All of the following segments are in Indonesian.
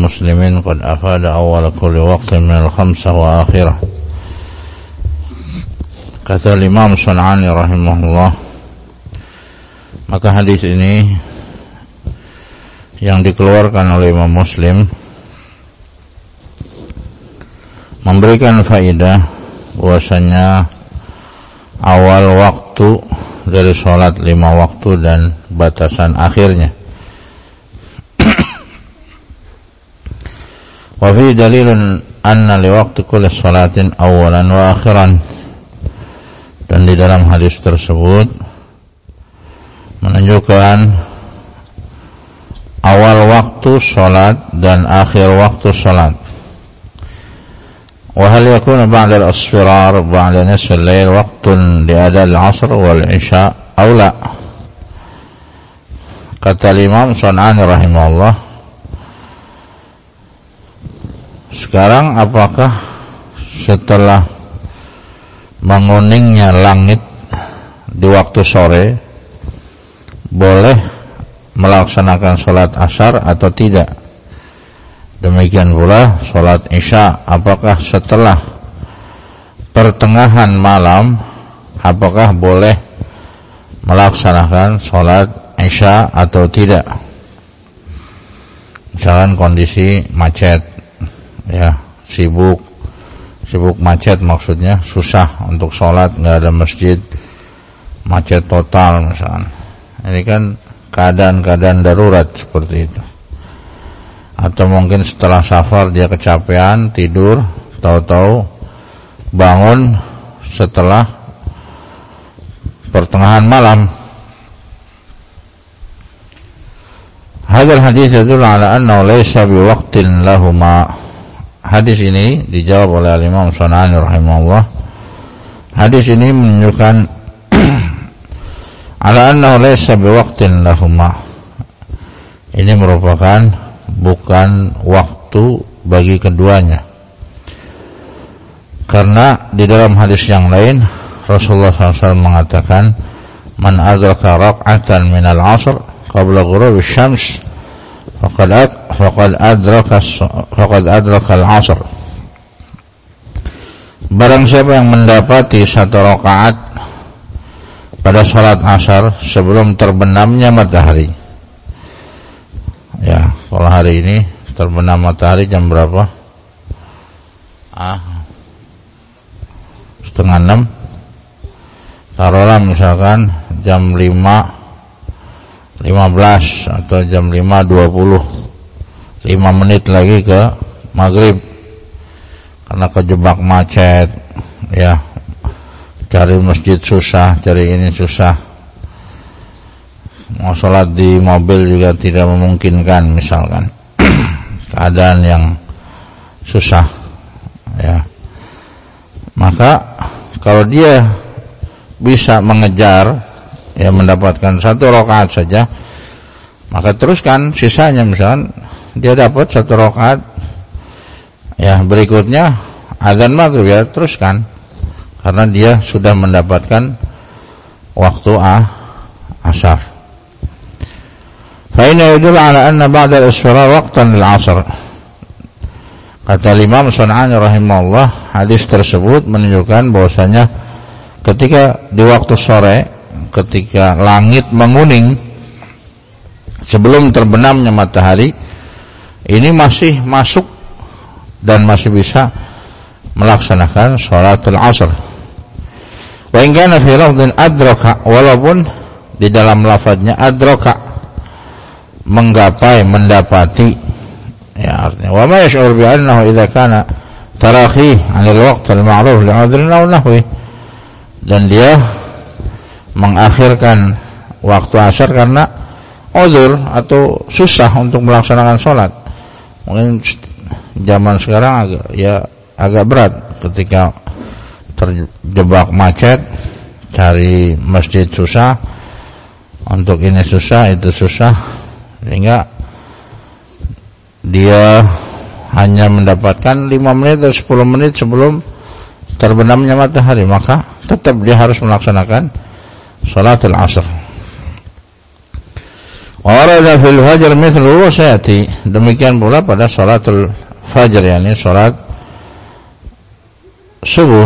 المسلمين قد أفاد أول كل وقت من الخمسة وآخرة. Kata Imam Sun'ani rahimahullah, maka hadis ini yang dikeluarkan oleh Imam Muslim memberikan faedah bahwasanya awal waktu dari sholat 5 waktu dan batasan akhirnya. Wa fi dalilun anna li waqti kulli sholatin awalan wa akhiran. Dan di dalam hadis tersebut menunjukkan awal waktu sholat dan akhir waktu sholat. Wa hal yakunu ba'da al-asfirar ba'da nisfi al-lail waqtun li ada al-'asr wal 'isha aw la. Kata Imam Sun'ani rahimahullah, sekarang apakah setelah menguningnya langit di waktu sore boleh melaksanakan sholat asar atau tidak? Demikian pula sholat isya, apakah setelah pertengahan malam apakah boleh melaksanakan sholat isya atau tidak? Misalkan kondisi macet, ya, sibuk macet, maksudnya susah untuk sholat, nggak ada masjid, macet total misalkan. Ini kan keadaan-keadaan darurat seperti itu. Atau mungkin setelah safar dia kecapean, tidur, tahu-tahu bangun setelah pertengahan malam. Hadal hadis yadullu ala annahu laysa biwaqtin lahuma. Hadis ini dijawab oleh Imam Sun'ani rahimahullah. Hadis ini menunjukkan ala annahu laysa biwaqtin lahuma. Ini merupakan bukan waktu bagi keduanya. Karena di dalam hadis yang lain Rasulullah SAW mengatakan, man adraka rak'atan minal 'asr qabla ghurubi syams faqad adraka al-'asr. Barang siapa yang mendapati 1 rakaat pada salat asar sebelum terbenamnya matahari. Ya, kalau hari ini terbenam matahari jam berapa? 5:30. Taruhlah misalkan jam 5:15 atau jam 5:20, 5 menit lagi ke maghrib. Karena kejebak macet, ya, cari masjid susah, cari ini susah, mau sholat di mobil juga tidak memungkinkan misalkan. Keadaan yang susah, ya. Maka kalau dia bisa mengejar, ya, mendapatkan 1 rakaat saja, maka teruskan sisanya. Misalkan dia dapat 1 rakaat, ya, berikutnya azan maghrib, ya, teruskan, karena dia sudah mendapatkan waktu asar. Fa inna yadullu ala anna ba'da al-isfirar waqtan lil-'asr. Kata Imam Sun'ani rahimahullah, hadis tersebut menunjukkan bahwasanya ketika di waktu sore, ketika langit menguning sebelum terbenamnya matahari, ini masih masuk dan masih bisa melaksanakan sholatul asr. Wa in kana fi lafdhin adraka, walaupun di dalam lafadznya adraka, menggapai, mendapati, ya, artinya wa ma yash'ur bi annahu idza kana tarahi 'anil waqt al-ma'ruf li'udhrin aw nahwi, dan dia mengakhirkan waktu asar karena uzur atau susah untuk melaksanakan sholat. Mungkin zaman sekarang agak berat ketika terjebak macet, cari masjid susah, untuk ini susah, itu susah, sehingga dia hanya mendapatkan 5 menit atau 10 menit sebelum terbenamnya matahari, maka tetap dia harus melaksanakan salatul asr. Warada fil fajr mithluhu sayati. Demikian pula pada salatul fajr, yakni salat subuh.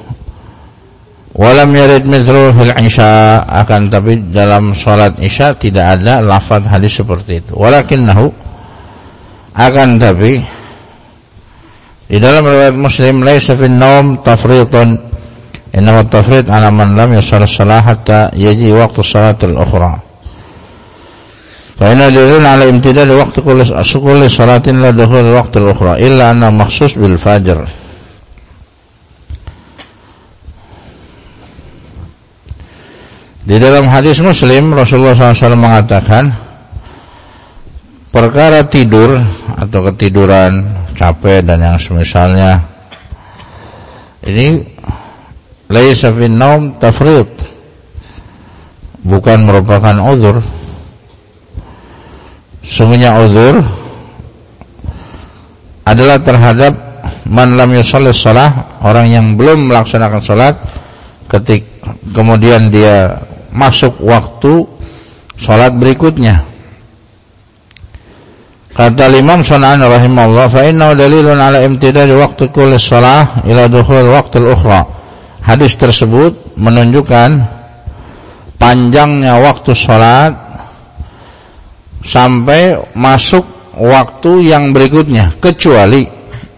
Walam yarid mithluhu fil isya, akan tapi dalam salat isya tidak ada lafaz hadis seperti itu. Walakinnahu, akan tapi di dalam riwayat Muslim, laisa fin naum tafritun, innahu tafrit ala man lam yusalli shalah hatta yaji waqtu salatul ukhra. Fa'inna dalil ala imtidad waqti kulli salatin la dukhul waqti al-ukhra illa anna makhsus bil fajr. Di dalam hadis Muslim, Rasulullah SAW mengatakan perkara tidur atau ketiduran, capek dan yang semisalnya ini laisa fin naum tafrid, bukan merupakan uzur. Sungguhnya uzur adalah terhadap man lam yusalli shalah, orang yang belum melaksanakan salat kemudian dia masuk waktu salat berikutnya. Kata Imam San'ani rahimahullah, fa innahu dalilun ala imtidad waqti kulli shalah ila dukhul waqti al-ukhra. Hadis tersebut menunjukkan panjangnya waktu salat sampai masuk waktu yang berikutnya, kecuali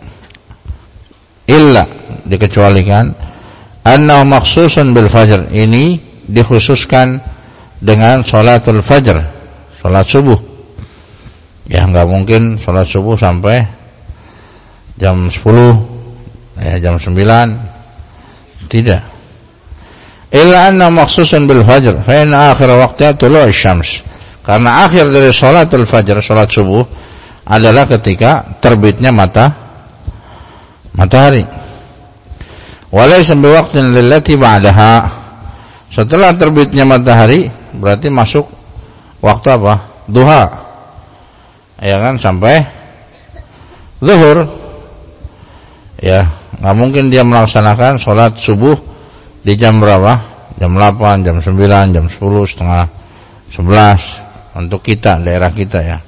illa, dikecualikan annahu makhsusun bil fajr, ini dikhususkan dengan salatul fajr, salat subuh. Ya enggak mungkin salat subuh sampai jam 10, ya jam 9, tidak. Illa anna makhsusun bil fajr fa inna akhir waqtiha tulu'us syams, karena akhir dari salatul fajr, salat subuh adalah ketika terbitnya matahari. Walaysa biwaqtin lillati ba'daha, setelah terbitnya matahari berarti masuk waktu apa? Duha, ya kan, sampai zuhur. Ya, nggak mungkin dia melaksanakan salat subuh di jam berapa? Jam 8, jam 9, jam 10, setengah 11 untuk kita, daerah kita ya.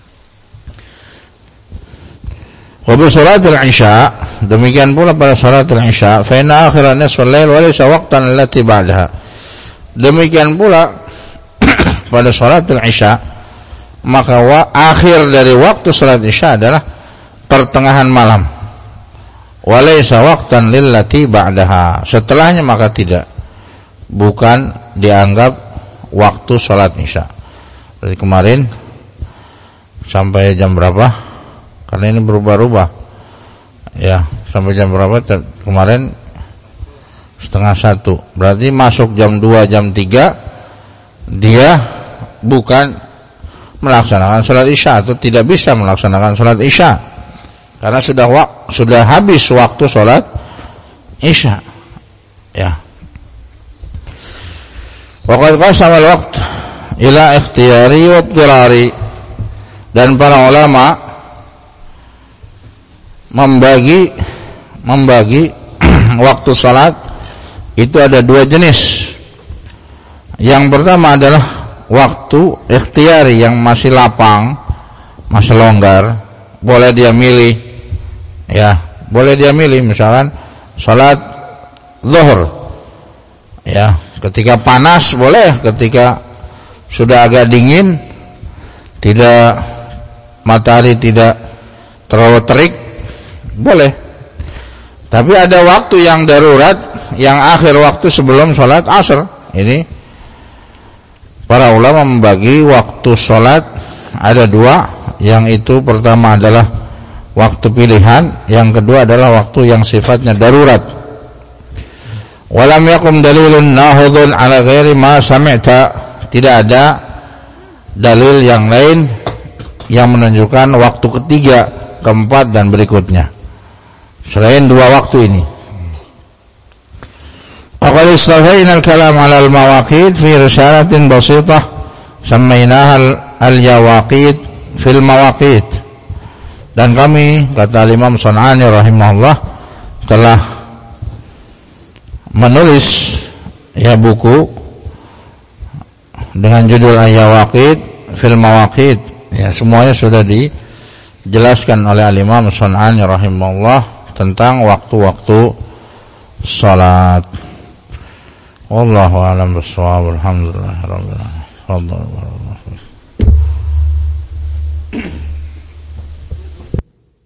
Wa bi salatil isya, demikian pula pada salatul isya, fa inna akhiran nisfal lail wa laysa waqtan allati ba'daha. Demikian pula pada salatul isya, maka akhir dari waktu salat isya adalah pertengahan malam. Wa laysa waqtan lillati ba'daha, setelahnya maka tidak, bukan dianggap waktu salat isya. Dari kemarin sampai jam berapa? Karena ini berubah-ubah. Ya, sampai jam berapa? Kemarin 12:30. Berarti masuk jam 2, jam 3 dia bukan melaksanakan salat isya atau tidak bisa melaksanakan salat isya. Karena sudah habis waktu salat isya. Ya. Waqad qasama al-waqt ila ikhtiyari wa tirari, dan para ulama membagi waktu salat itu ada dua jenis. Yang pertama adalah waktu ikhtiyari, yang masih lapang, masih longgar, boleh dia milih. Ya, boleh dia milih, misalkan salat zuhur. Ya, ketika panas boleh, ketika sudah agak dingin, tidak, matahari tidak terlalu terik, boleh. Tapi ada waktu yang darurat, yang akhir waktu sebelum sholat asar. Ini para ulama membagi waktu sholat ada dua, yang itu pertama adalah waktu pilihan, yang kedua adalah waktu yang sifatnya darurat. Walam yakum dalilun nahudun ala ghairi ma sami'ta, tidak ada dalil yang lain yang menunjukkan waktu ketiga, keempat dan berikutnya selain dua waktu ini. Aqad istafayna al-kalam 'ala al-mawaqit fi risalatin basitah sammaynaha al-yawaqit fil mawaqit. Dan kami, kata Imam San'ani rahimahullah, telah menulis ya buku dengan judul Al-Yawaqit fil mawaqit, ya semuanya sudah dijelaskan oleh Al-Imam Sun'ani rahimahullah tentang waktu-waktu salat. Wallahu a'lam bishawab. Alhamdulillah rabbil alamin.